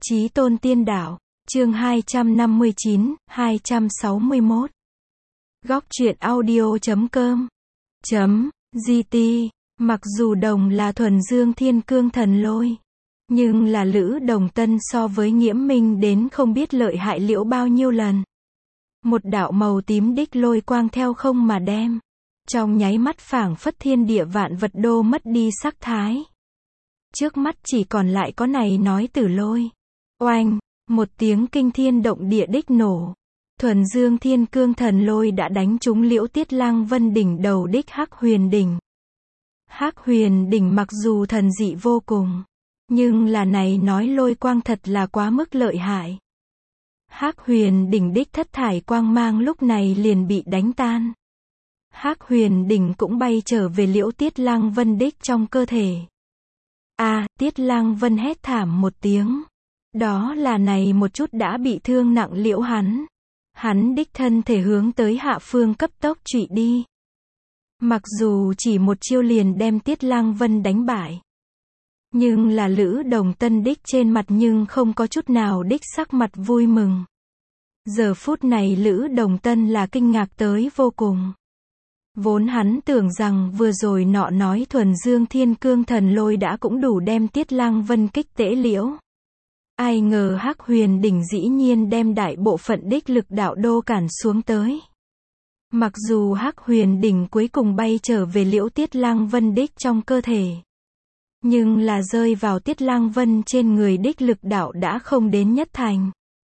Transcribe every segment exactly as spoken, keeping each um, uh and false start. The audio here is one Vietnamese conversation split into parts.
Chí tôn tiên đạo, chương hai trăm năm mươi chín, hai trăm sáu mươi mốt. Góc truyện audio.com chấm gt. Mặc dù Đồng là thuần dương thiên cương thần lôi, nhưng là Lữ Đồng Tân so với Nghiễm Minh đến không biết lợi hại liễu bao nhiêu lần. Một đạo màu tím đích lôi quang theo không mà đem. Trong nháy mắt phảng phất thiên địa vạn vật đô mất đi sắc thái. Trước mắt chỉ còn lại có này nói tử lôi. Oanh, một tiếng kinh thiên động địa đích nổ. Thuần dương thiên cương thần lôi đã đánh trúng Liễu Tiết Lăng Vân đỉnh đầu đích Hắc Huyền đỉnh. Hắc Huyền đỉnh mặc dù thần dị vô cùng, nhưng là này nói lôi quang thật là quá mức lợi hại. Hắc Huyền đỉnh đích thất thải quang mang lúc này liền bị đánh tan. Hắc Huyền đỉnh cũng bay trở về Liễu Tiết Lăng Vân đích trong cơ thể. A, à, Tiết Lăng Vân hét thảm một tiếng. Đó là này một chút đã bị thương nặng liễu hắn. Hắn đích thân thể hướng tới hạ phương cấp tốc trụy đi. Mặc dù chỉ một chiêu liền đem Tiết Lăng Vân đánh bại, nhưng là Lữ Đồng Tân đích trên mặt nhưng không có chút nào đích sắc mặt vui mừng. Giờ phút này Lữ Đồng Tân là kinh ngạc tới vô cùng. Vốn hắn tưởng rằng vừa rồi nọ nói thuần dương thiên cương thần lôi đã cũng đủ đem Tiết Lăng Vân kích tễ liễu. Ai ngờ Hắc Huyền đỉnh dĩ nhiên đem đại bộ phận đích lực đạo đô cản xuống tới. Mặc dù Hắc Huyền đỉnh cuối cùng bay trở về Liễu Tiết Lăng Vân đích trong cơ thể, nhưng là rơi vào Tiết Lăng Vân trên người đích lực đạo đã không đến nhất thành.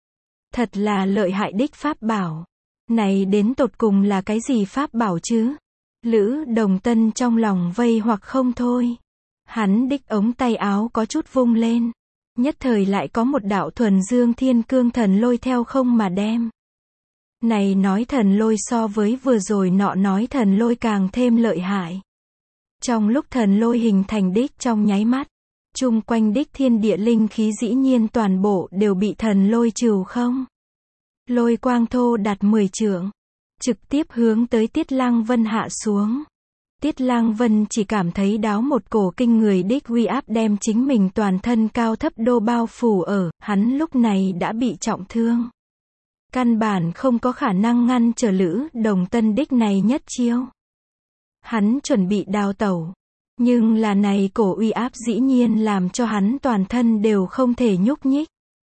Thật là lợi hại đích pháp bảo. Này đến tột cùng là cái gì pháp bảo chứ? Lữ Đồng Tân trong lòng vây hoặc không thôi. Hắn đích ống tay áo có chút vung lên. Nhất thời lại có một đạo thuần dương thiên cương thần lôi theo không mà đem. Này nói thần lôi so với vừa rồi nọ nói thần lôi càng thêm lợi hại. Trong lúc thần lôi hình thành đích trong nháy mắt, chung quanh đích thiên địa linh khí dĩ nhiên toàn bộ đều bị thần lôi trừ không. Lôi quang thô đạt mười trượng, trực tiếp hướng tới Tiết Lăng Vân hạ xuống. Tiết Lăng Vân chỉ cảm thấy đáo một cổ kinh người đích uy áp đem chính mình toàn thân cao thấp đô bao phủ ở, hắn lúc này đã bị trọng thương. Căn bản không có khả năng ngăn trở Lữ Đồng Tân đích này nhất chiêu. Hắn chuẩn bị đào tẩu, nhưng là này cổ uy áp dĩ nhiên làm cho hắn toàn thân đều không thể nhúc nhích.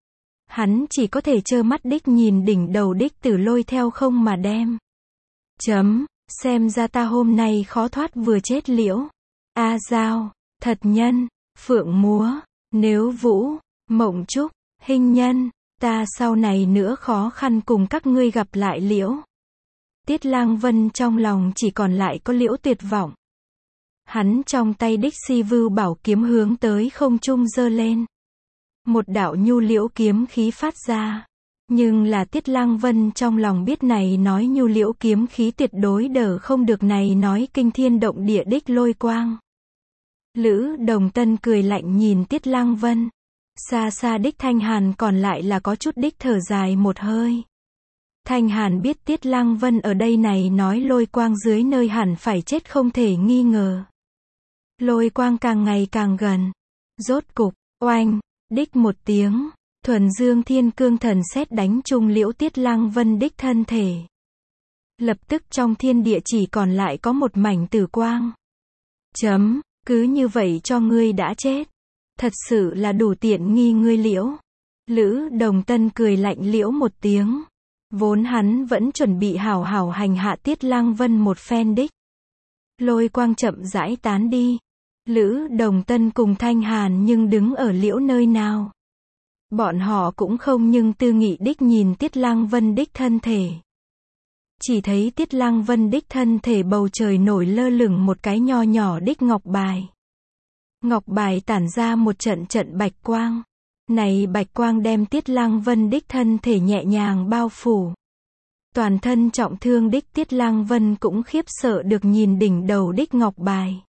Hắn chỉ có thể trơ mắt đích nhìn đỉnh đầu đích tử lôi theo không mà đem. Chấm, xem ra ta hôm nay khó thoát vừa chết liễu. A Giao, Thật Nhân, Phượng Múa, Nếu Vũ, Mộng Trúc, Hình Nhân, ta sau này nữa khó khăn cùng các ngươi gặp lại liễu. Tiết Lăng Vân trong lòng chỉ còn lại có liễu tuyệt vọng. Hắn trong tay đích si vưu bảo kiếm hướng tới không trung giơ lên. Một đạo nhu liễu kiếm khí phát ra. Nhưng là Tiết Lăng Vân trong lòng biết này nói nhu liễu kiếm khí tuyệt đối đỡ không được này nói kinh thiên động địa đích lôi quang. Lữ Đồng Tân cười lạnh nhìn Tiết Lăng Vân. Xa xa đích Thanh Hàn còn lại là có chút đích thở dài một hơi. Thanh Hàn biết Tiết Lăng Vân ở đây này nói lôi quang dưới nơi hẳn phải chết không thể nghi ngờ. Lôi quang càng ngày càng gần. Rốt cục, oanh, đích một tiếng, thuần dương thiên cương thần sét đánh trúng Liễu Tiết Lăng Vân đích thân thể. Lập tức trong thiên địa chỉ còn lại có một mảnh tử quang. Chấm, cứ như vậy cho ngươi đã chết. Thật sự là đủ tiện nghi ngươi liễu. Lữ Đồng Tân cười lạnh liễu một tiếng. Vốn hắn vẫn chuẩn bị hảo hảo hành hạ Tiết Lăng Vân một phen đích. Lôi quang chậm rãi tán đi. Lữ Đồng Tân cùng Thanh Hàn nhưng đứng ở liễu nơi nào. Bọn họ cũng không nhưng tư nghị đích nhìn Tiết Lăng Vân đích thân thể. Chỉ thấy Tiết Lăng Vân đích thân thể bầu trời nổi lơ lửng một cái nho nhỏ đích ngọc bài. Ngọc bài tản ra một trận trận bạch quang. Này bạch quang đem Tiết Lăng Vân đích thân thể nhẹ nhàng bao phủ. Toàn thân trọng thương đích Tiết Lăng Vân cũng khiếp sợ được nhìn đỉnh đầu đích ngọc bài.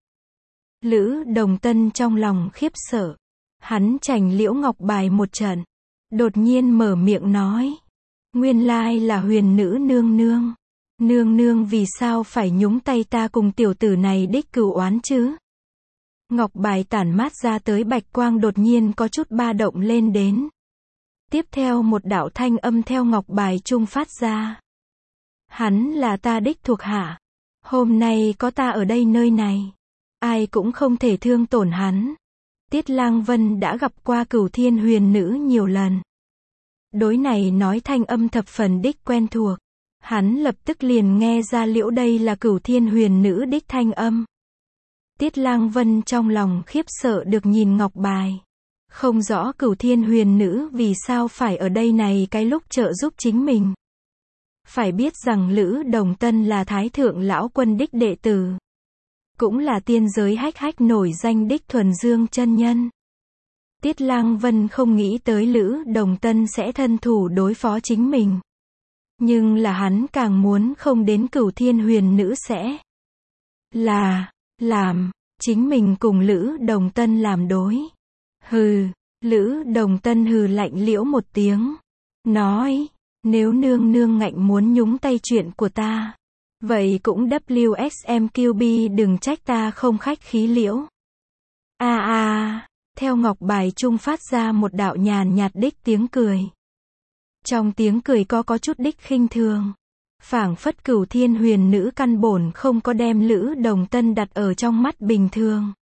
Lữ Đồng Tân trong lòng khiếp sợ. Hắn chành liễu ngọc bài một trận. Đột nhiên mở miệng nói. Nguyên lai là Huyền nữ nương nương. Nương nương vì sao phải nhúng tay ta cùng tiểu tử này đích cửu oán chứ? Ngọc bài tản mát ra tới bạch quang đột nhiên có chút ba động lên đến. Tiếp theo một đạo thanh âm theo ngọc bài trung phát ra. Hắn là ta đích thuộc hạ. Hôm nay có ta ở đây nơi này. Ai cũng không thể thương tổn hắn. Tiết Lang Vân đã gặp qua Cửu Thiên Huyền Nữ nhiều lần. Đối này nói thanh âm thập phần đích quen thuộc. Hắn lập tức liền nghe ra liễu đây là Cửu Thiên Huyền Nữ đích thanh âm. Tiết Lang Vân trong lòng khiếp sợ được nhìn ngọc bài. Không rõ Cửu Thiên Huyền Nữ vì sao phải ở đây này cái lúc trợ giúp chính mình. Phải biết rằng Lữ Đồng Tân là Thái Thượng Lão Quân đích đệ tử. Cũng là tiên giới hách hách nổi danh đích thuần dương chân nhân. Tiết Lang Vân không nghĩ tới Lữ Đồng Tân sẽ thân thủ đối phó chính mình. Nhưng là hắn càng muốn không đến Cửu Thiên Huyền Nữ sẽ là, làm, chính mình cùng Lữ Đồng Tân làm đối. Hừ, Lữ Đồng Tân hừ lạnh liễu một tiếng. Nói, nếu nương nương ngạnh muốn nhúng tay chuyện của ta. Vậy cũng W X M Q B đừng trách ta không khách khí liễu. A a, theo ngọc bài trung phát ra một đạo nhàn nhạt đích tiếng cười. Trong tiếng cười có có chút đích khinh thường. Phảng phất Cửu Thiên Huyền Nữ căn bổn không có đem Lữ Đồng Tân đặt ở trong mắt bình thường.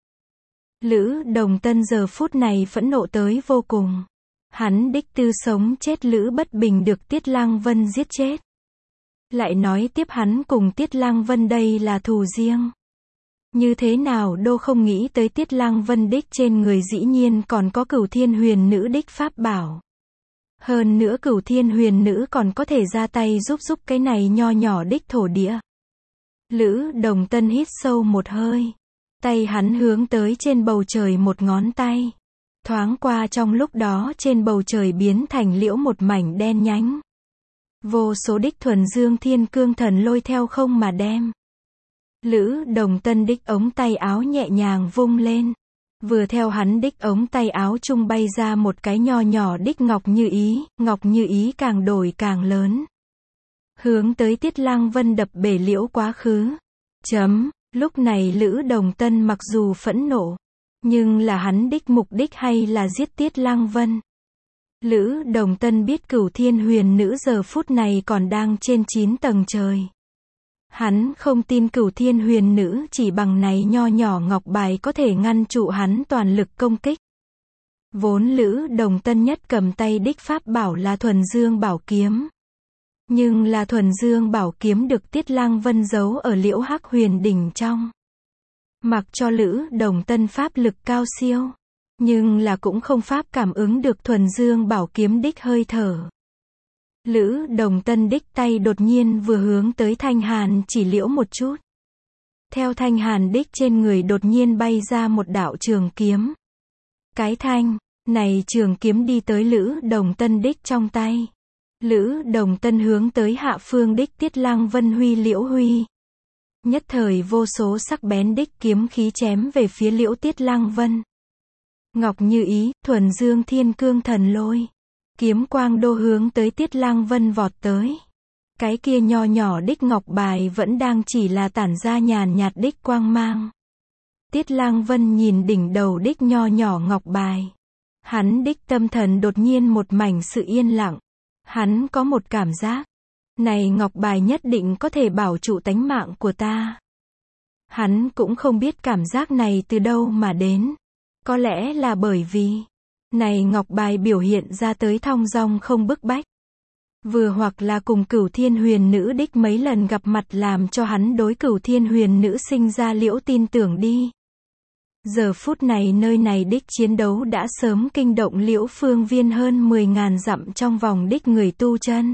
Lữ Đồng Tân giờ phút này phẫn nộ tới vô cùng. Hắn đích tư sống chết Lữ Bất Bình được Tiết Lang Vân giết chết. Lại nói tiếp hắn cùng Tiết Lang Vân đây là thù riêng. Như thế nào đô không nghĩ tới Tiết Lang Vân đích trên người dĩ nhiên còn có Cửu Thiên Huyền Nữ đích pháp bảo. Hơn nữa Cửu Thiên Huyền Nữ còn có thể ra tay giúp giúp cái này nho nhỏ đích thổ địa. Lữ Đồng Tân hít sâu một hơi. Tay hắn hướng tới trên bầu trời một ngón tay. Thoáng qua trong lúc đó trên bầu trời biến thành liễu một mảnh đen nhánh. Vô số đích thuần dương thiên cương thần lôi theo không mà đem. Lữ Đồng Tân đích ống tay áo nhẹ nhàng vung lên. Vừa theo hắn đích ống tay áo trung bay ra một cái nho nhỏ đích ngọc như ý, ngọc như ý càng đổi càng lớn. Hướng tới Tiết Lang Vân đập bể liễu quá khứ. Chấm, lúc này Lữ Đồng Tân mặc dù phẫn nộ, nhưng là hắn đích mục đích hay là giết Tiết Lang Vân. Lữ Đồng Tân biết Cửu Thiên Huyền Nữ giờ phút này còn đang trên chín tầng trời. Hắn không tin Cửu Thiên Huyền Nữ chỉ bằng này nho nhỏ ngọc bài có thể ngăn trụ hắn toàn lực công kích. Vốn Lữ Đồng Tân nhất cầm tay đích pháp bảo là Thuần Dương Bảo Kiếm. Nhưng là Thuần Dương Bảo Kiếm được Tiết Lang Vân giấu ở liễu Hắc Huyền đỉnh trong. Mặc cho Lữ Đồng Tân pháp lực cao siêu, nhưng là cũng không pháp cảm ứng được Thuần Dương Bảo Kiếm đích hơi thở. Lữ Đồng Tân đích tay đột nhiên vừa hướng tới Thanh Hàn chỉ liễu một chút. Theo Thanh Hàn đích trên người đột nhiên bay ra một đạo trường kiếm. Cái thanh, này trường kiếm đi tới Lữ Đồng Tân đích trong tay. Lữ Đồng Tân hướng tới hạ phương đích Tiết Lang Vân huy liễu huy. Nhất thời vô số sắc bén đích kiếm khí chém về phía liễu Tiết Lang Vân. Ngọc như ý, thuần dương thiên cương thần lôi. Kiếm quang đô hướng tới Tiết Lang Vân vọt tới. Cái kia nho nhỏ đích ngọc bài vẫn đang chỉ là tản ra nhàn nhạt đích quang mang. Tiết Lang Vân nhìn đỉnh đầu đích nho nhỏ ngọc bài. Hắn đích tâm thần đột nhiên một mảnh sự yên lặng. Hắn có một cảm giác. Này ngọc bài nhất định có thể bảo trụ tánh mạng của ta. Hắn cũng không biết cảm giác này từ đâu mà đến. Có lẽ là bởi vì này ngọc bài biểu hiện ra tới thong dong không bức bách. Vừa hoặc là cùng Cửu Thiên Huyền Nữ đích mấy lần gặp mặt làm cho hắn đối Cửu Thiên Huyền Nữ sinh ra liễu tin tưởng đi. Giờ phút này nơi này đích chiến đấu đã sớm kinh động liễu phương viên hơn mười ngàn dặm trong vòng đích người tu chân.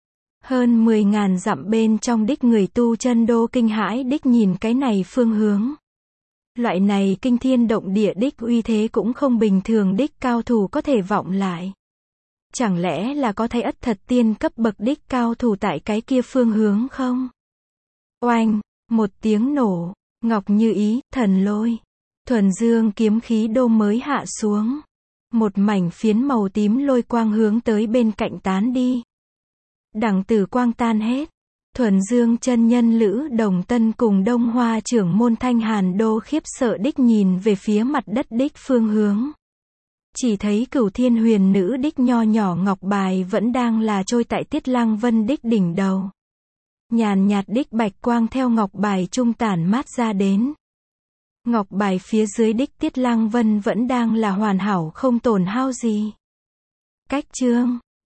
Hơn mười ngàn dặm bên trong đích người tu chân đô kinh hãi đích nhìn cái này phương hướng. Loại này kinh thiên động địa đích uy thế cũng không bình thường đích cao thủ có thể vọng lại. Chẳng lẽ là có thấy ất thật tiên cấp bậc đích cao thủ tại cái kia phương hướng không? Oanh, một tiếng nổ, ngọc như ý, thần lôi. Thuần dương kiếm khí đô mới hạ xuống. Một mảnh phiến màu tím lôi quang hướng tới bên cạnh tán đi. Đằng tử quang tan hết. Thuần dương chân nhân Lữ Đồng Tân cùng Đông Hoa trưởng môn Thanh Hàn đô khiếp sợ đích nhìn về phía mặt đất đích phương hướng. Chỉ thấy Cửu Thiên Huyền Nữ đích nho nhỏ ngọc bài vẫn đang là trôi tại Tiết Lăng Vân đích đỉnh đầu. Nhàn nhạt đích bạch quang theo ngọc bài trung tản mát ra đến. Ngọc bài phía dưới đích Tiết Lăng Vân vẫn đang là hoàn hảo không tổn hao gì. Cách chương